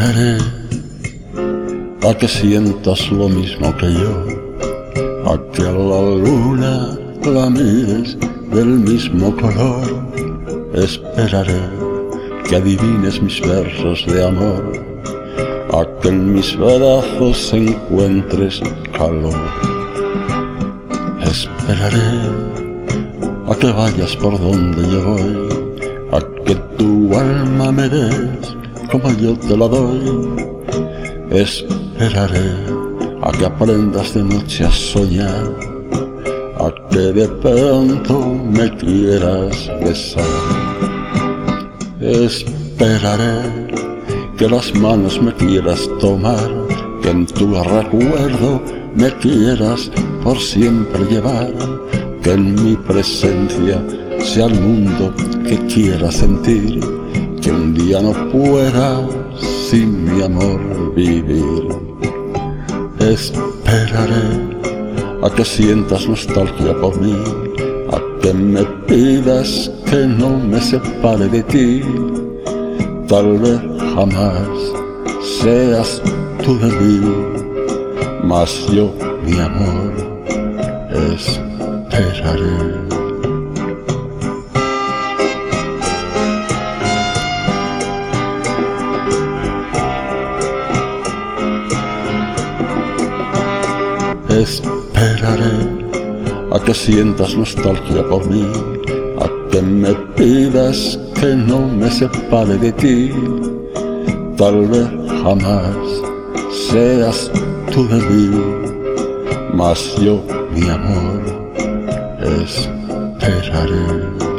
Esperaré a que sientas lo mismo que yo, a que a la luna la mires del mismo color. Esperaré que adivines mis versos de amor, a que en mis brazos encuentres calor. Esperaré a que vayas por donde yo voy, a que tu alma me des como yo te la doy. Esperaré a que aprendas de noche a soñar, a que de pronto me quieras besar. Esperaré que las manos me quieras tomar, que en tu recuerdo me quieras por siempre llevar, que en mi presencia sea el mundo que quieras sentir, que un día no pueda sin mi amor vivir. Esperaré a que sientas nostalgia por mí, a que me pidas que no me separe de ti. Tal vez jamás seas tú de mí, mas yo, mi amor, esperaré. Esperaré a que sientas nostalgia por mí, a que me pidas que no me separe de ti. Tal vez jamás seas tú de mí, mas yo, mi amor, esperaré.